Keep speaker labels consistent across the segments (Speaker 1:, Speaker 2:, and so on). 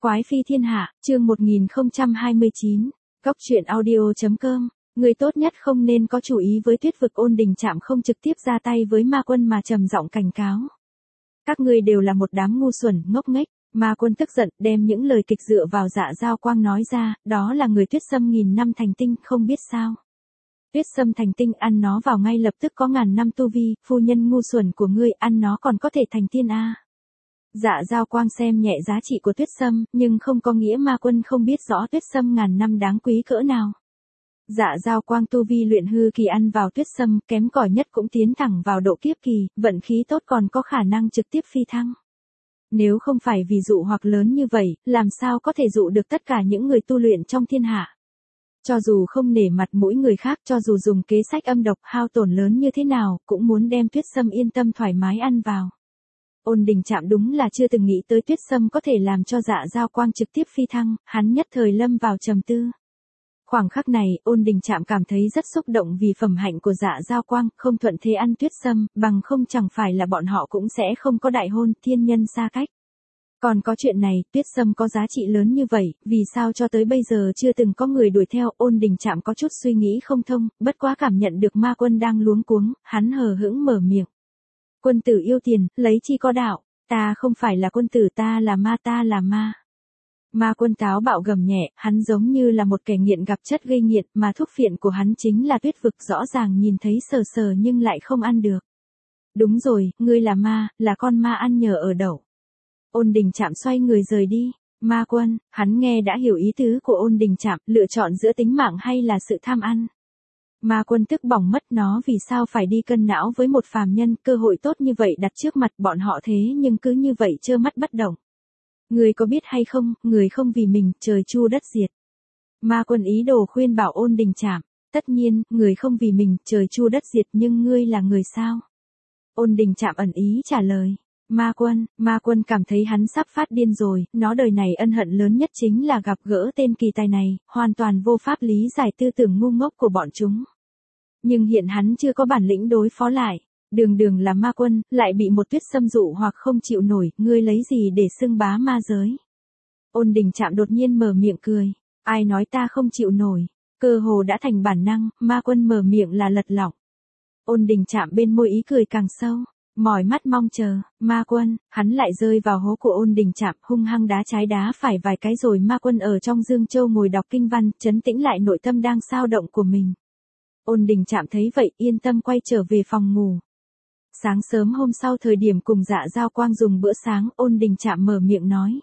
Speaker 1: Quái phi thiên hạ, chương 1029, Cóc truyện audio.com. Người tốt nhất không nên có chủ ý với Tuyết Vực. Ôn Đình Trạm không trực tiếp ra tay với Ma Quân mà trầm giọng cảnh cáo. Các ngươi đều là một đám ngu xuẩn, ngốc nghếch. Ma Quân tức giận, đem những lời kịch dựa vào Dạ Dao Quang nói ra, đó là người Tuyết Sâm nghìn năm thành tinh, không biết sao. Tuyết Sâm thành tinh, ăn nó vào ngay lập tức có ngàn năm tu vi, phu nhân ngu xuẩn của ngươi, ăn nó còn có thể thành tiên a. Dạ Dao Quang xem nhẹ giá trị của Tuyết Sâm, nhưng không có nghĩa Ma Quân không biết rõ Tuyết Sâm ngàn năm đáng quý cỡ nào. Dạ Dao Quang tu vi luyện hư kỳ ăn vào Tuyết Sâm, kém cỏi nhất cũng tiến thẳng vào độ kiếp kỳ, vận khí tốt còn có khả năng trực tiếp phi thăng. Nếu không phải vì dụ hoặc lớn như vậy, làm sao có thể dụ được tất cả những người tu luyện trong thiên hạ. Cho dù không nể mặt mũi người khác, cho dù dùng kế sách âm độc hao tổn lớn như thế nào, cũng muốn đem Tuyết Sâm yên tâm thoải mái ăn vào. Ôn Đình Trạm đúng là chưa từng nghĩ tới Tuyết Sâm có thể làm cho Dạ Dao Quang trực tiếp phi thăng, hắn nhất thời lâm vào trầm tư. Khoảng khắc này, Ôn Đình Trạm cảm thấy rất xúc động vì phẩm hạnh của Dạ Dao Quang, không thuận thế ăn Tuyết Sâm, bằng không chẳng phải là bọn họ cũng sẽ không có đại hôn, thiên nhân xa cách. Còn có chuyện này, Tuyết Sâm có giá trị lớn như vậy, vì sao cho tới bây giờ chưa từng có người đuổi theo. Ôn Đình Trạm có chút suy nghĩ không thông, bất quá cảm nhận được Ma Quân đang luống cuống, hắn hờ hững mở miệng. Quân tử yêu tiền, lấy chi có đạo, ta không phải là quân tử, ta là ma, ta là ma. Ma Quân táo bạo gầm nhẹ, hắn giống như là một kẻ nghiện gặp chất gây nghiện, mà thuốc phiện của hắn chính là Tuyết Vực, rõ ràng nhìn thấy sờ sờ nhưng lại không ăn được. Đúng rồi, ngươi là ma, là con ma ăn nhờ ở đậu. Ôn Đình Trạm xoay người rời đi. Ma Quân, hắn nghe đã hiểu ý tứ của Ôn Đình Trạm, lựa chọn giữa tính mạng hay là sự tham ăn. Ma Quân tức bỏng mất, nó vì sao phải đi cân não với một phàm nhân, cơ hội tốt như vậy đặt trước mặt bọn họ thế nhưng cứ như vậy trơ mắt bất động. Người có biết hay không, người không vì mình, trời chu đất diệt. Ma Quân ý đồ khuyên bảo Ôn Đình Trạm, tất nhiên, người không vì mình, trời chu đất diệt, nhưng ngươi là người sao? Ôn Đình Trạm ẩn ý trả lời. Ma Quân cảm thấy hắn sắp phát điên rồi, nó đời này ân hận lớn nhất chính là gặp gỡ tên kỳ tài này, hoàn toàn vô pháp lý giải tư tưởng ngu ngốc của bọn chúng. Nhưng hiện hắn chưa có bản lĩnh đối phó lại, đường là Ma Quân, lại bị một Tuyết Sâm dụ hoặc không chịu nổi, ngươi lấy gì để xưng bá ma giới? Ôn Đình Trạm đột nhiên mở miệng cười, ai nói ta không chịu nổi, cơ hồ đã thành bản năng, Ma Quân mở miệng là lật lọng. Ôn Đình Trạm bên môi ý cười càng sâu. Mỏi mắt mong chờ, Ma Quân, hắn lại rơi vào hố của Ôn Đình Trạm, hung hăng đá trái đá phải vài cái rồi Ma Quân ở trong Dương Châu ngồi đọc kinh văn, trấn tĩnh lại nội tâm đang xao động của mình. Ôn Đình Trạm thấy vậy, yên tâm quay trở về phòng ngủ. Sáng sớm hôm sau thời điểm cùng Dạ Dao Quang dùng bữa sáng, Ôn Đình Trạm mở miệng nói.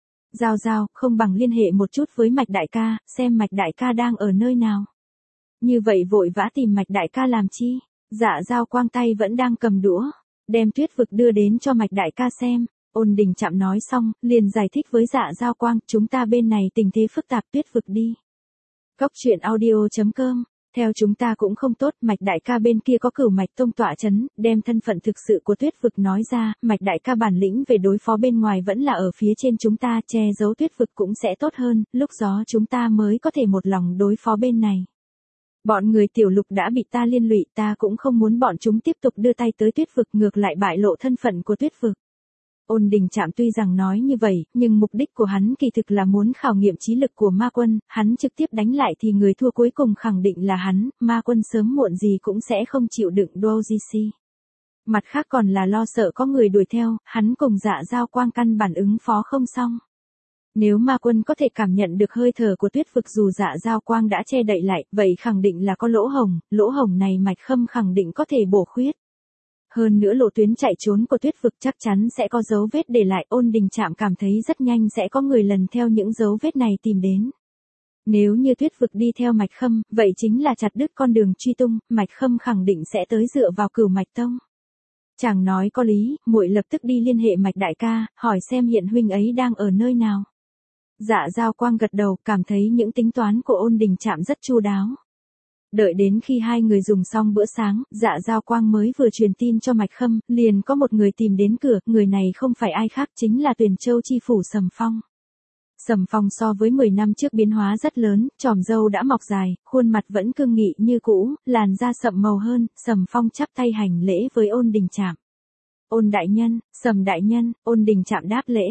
Speaker 1: Giao, không bằng liên hệ một chút với Mạch Đại ca, xem Mạch Đại ca đang ở nơi nào. Như vậy vội vã tìm Mạch Đại ca làm chi? Dạ Dao Quang tay vẫn đang cầm đũa. Đem Tuyết Vực đưa đến cho Mạch Đại ca xem. Ôn Đình Trạm nói xong, liền giải thích với Dạ Dao Quang, chúng ta bên này tình thế phức tạp, Tuyết Vực đi. Cóc truyện audio.com. Theo chúng ta cũng không tốt, Mạch Đại ca bên kia có Cửu Mạch Tông tọa chấn, đem thân phận thực sự của Tuyết Vực nói ra, Mạch Đại ca bản lĩnh về đối phó bên ngoài vẫn là ở phía trên chúng ta, che giấu Tuyết Vực cũng sẽ tốt hơn, lúc đó chúng ta mới có thể một lòng đối phó bên này. Bọn người Tiểu Lục đã bị ta liên lụy, ta cũng không muốn bọn chúng tiếp tục đưa tay tới Tuyết Vực, ngược lại bại lộ thân phận của Tuyết Vực. Ôn Đình Trạm tuy rằng nói như vậy, nhưng mục đích của hắn kỳ thực là muốn khảo nghiệm trí lực của Ma Quân, hắn trực tiếp đánh lại thì người thua cuối cùng khẳng định là hắn, Ma Quân sớm muộn gì cũng sẽ không chịu đựng Doji. Mặt khác còn là lo sợ có người đuổi theo, hắn cùng Dạ Dao Quang căn bản ứng phó không xong. Nếu Ma Quân có thể cảm nhận được hơi thở của Tuyết Vực dù Dạ Dao Quang đã che đậy lại, vậy khẳng định là có lỗ hổng này Mạch Khâm khẳng định có thể bổ khuyết. Hơn nữa lộ tuyến chạy trốn của Tuyết Vực chắc chắn sẽ có dấu vết để lại, Ôn Đình Trạm cảm thấy rất nhanh sẽ có người lần theo những dấu vết này tìm đến. Nếu như Tuyết Vực đi theo Mạch Khâm, vậy chính là chặt đứt con đường truy tung, Mạch Khâm khẳng định sẽ tới dựa vào Cửu Mạch Tông. Chàng nói có lý, muội lập tức đi liên hệ Mạch Đại ca, hỏi xem hiện huynh ấy đang ở nơi nào. Dạ Dao Quang gật đầu, cảm thấy những tính toán của Ôn Đình Trạm rất chu đáo. Đợi đến khi hai người dùng xong bữa sáng, Dạ Dao Quang mới vừa truyền tin cho Mạch Khâm, liền có một người tìm đến cửa, người này không phải ai khác chính là Tuyền Châu chi phủ Sầm Phong. Sầm Phong so với 10 năm trước biến hóa rất lớn, chòm râu đã mọc dài, khuôn mặt vẫn cương nghị như cũ, làn da sậm màu hơn, Sầm Phong chắp tay hành lễ với Ôn Đình Trạm. Ôn đại nhân, Sầm đại nhân, Ôn Đình Trạm đáp lễ.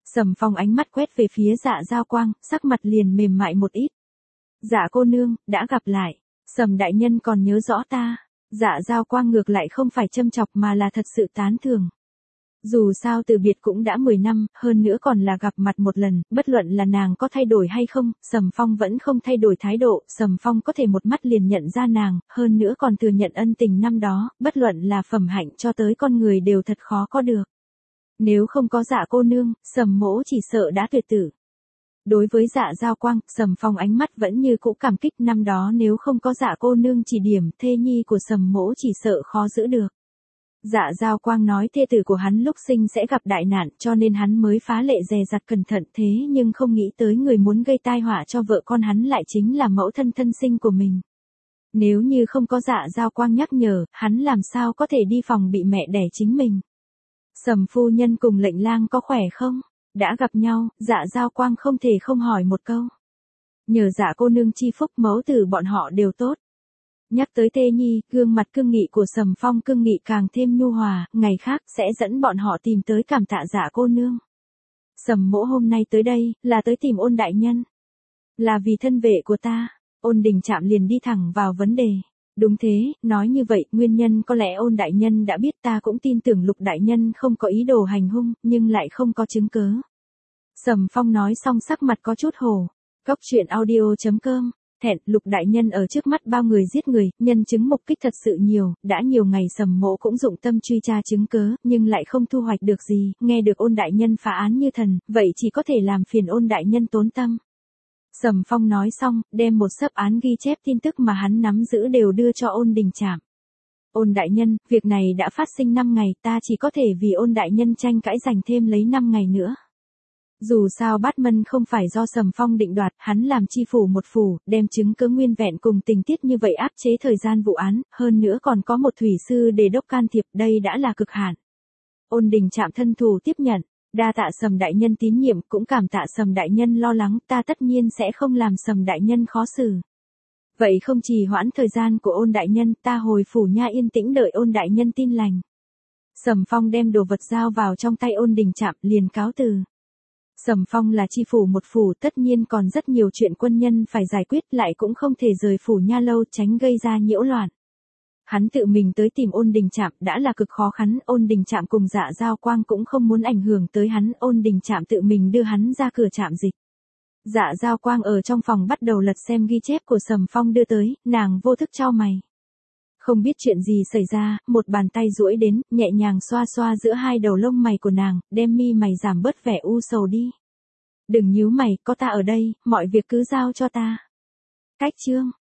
Speaker 1: Sầm Phong ánh mắt quét về phía Dạ Giao Quang, sắc mặt liền mềm mại một ít. Dạ cô nương, đã gặp lại. Sầm đại nhân còn nhớ rõ ta. Dạ Giao Quang ngược lại không phải châm chọc mà là thật sự tán thưởng. Dù sao từ biệt cũng đã 10 năm, hơn nữa còn là gặp mặt một lần, bất luận là nàng có thay đổi hay không, Sầm Phong vẫn không thay đổi thái độ, Sầm Phong có thể một mắt liền nhận ra nàng, hơn nữa còn thừa nhận ân tình năm đó, bất luận là phẩm hạnh cho tới con người đều thật khó có được. Nếu không có Dạ cô nương, Sầm mỗ chỉ sợ đã tuyệt tử. Đối với Dạ Giao Quang, Sầm Phong ánh mắt vẫn như cũ cảm kích, năm đó nếu không có Dạ cô nương chỉ điểm, thê nhi của Sầm mỗ chỉ sợ khó giữ được. Dạ Giao Quang nói thê tử của hắn lúc sinh sẽ gặp đại nạn cho nên hắn mới phá lệ dè dặt cẩn thận, thế nhưng không nghĩ tới người muốn gây tai họa cho vợ con hắn lại chính là mẫu thân thân sinh của mình. Nếu như không có Dạ Giao Quang nhắc nhở, hắn làm sao có thể đi phòng bị mẹ đẻ chính mình. Sầm phu nhân cùng Lệnh lang có khỏe không? Đã gặp nhau, Dạ Giao Quang không thể không hỏi một câu. Nhờ Dạ cô nương chi phúc mẫu tử bọn họ đều tốt. Nhắc tới Tê Nhi, gương mặt cương nghị của Sầm Phong cương nghị càng thêm nhu hòa, ngày khác sẽ dẫn bọn họ tìm tới cảm tạ Dạ cô nương. Sầm mỗ hôm nay tới đây, là tới tìm Ôn đại nhân. Là vì thân vệ của ta. Ôn Đình Trạm liền đi thẳng vào vấn đề. Đúng thế, nói như vậy, nguyên nhân có lẽ Ôn đại nhân đã biết, ta cũng tin tưởng Lục đại nhân không có ý đồ hành hung, nhưng lại không có chứng cớ. Sầm Phong nói xong sắc mặt có chút hồ. Cóc truyện audio.com. Thẹn, Lục đại nhân ở trước mắt bao người giết người, nhân chứng mục kích thật sự nhiều, đã nhiều ngày Sầm mỗ cũng dụng tâm truy tra chứng cớ, nhưng lại không thu hoạch được gì, nghe được Ôn đại nhân phá án như thần, vậy chỉ có thể làm phiền Ôn đại nhân tốn tâm. Sầm Phong nói xong, đem một xấp án ghi chép tin tức mà hắn nắm giữ đều đưa cho Ôn Đình Trạm. Ôn đại nhân, việc này đã phát sinh 5 ngày, ta chỉ có thể vì Ôn đại nhân tranh cãi giành thêm lấy 5 ngày nữa. Dù sao Bát Mân không phải do Sầm Phong định đoạt, hắn làm chi phủ một phủ, đem chứng cứ nguyên vẹn cùng tình tiết như vậy áp chế thời gian vụ án, hơn nữa còn có một thủy sư đề đốc can thiệp, đây đã là cực hạn. Ôn Đình Trạm thân thủ tiếp nhận, đa tạ Sầm đại nhân tín nhiệm, cũng cảm tạ Sầm đại nhân lo lắng, ta tất nhiên sẽ không làm Sầm đại nhân khó xử. Vậy không trì hoãn thời gian của Ôn đại nhân, ta hồi phủ nha yên tĩnh đợi Ôn đại nhân tin lành. Sầm Phong đem đồ vật giao vào trong tay Ôn Đình Trạm, liền cáo từ. Sầm Phong là chi phủ một phủ, tất nhiên còn rất nhiều chuyện quân nhân phải giải quyết, lại cũng không thể rời phủ nha lâu tránh gây ra nhiễu loạn. Hắn tự mình tới tìm Ôn Đình Trạm đã là cực khó khăn, Ôn Đình Trạm cùng Dạ Giao Quang cũng không muốn ảnh hưởng tới hắn, Ôn Đình Trạm tự mình đưa hắn ra cửa trạm dịch. Dạ Giao Quang ở trong phòng bắt đầu lật xem ghi chép của Sầm Phong đưa tới, nàng vô thức chau mày. Không biết chuyện gì xảy ra, một bàn tay duỗi đến, nhẹ nhàng xoa xoa giữa hai đầu lông mày của nàng, đem mi mày giảm bớt vẻ u sầu đi. Đừng nhíu mày, có ta ở đây, mọi việc cứ giao cho ta. Cách chương.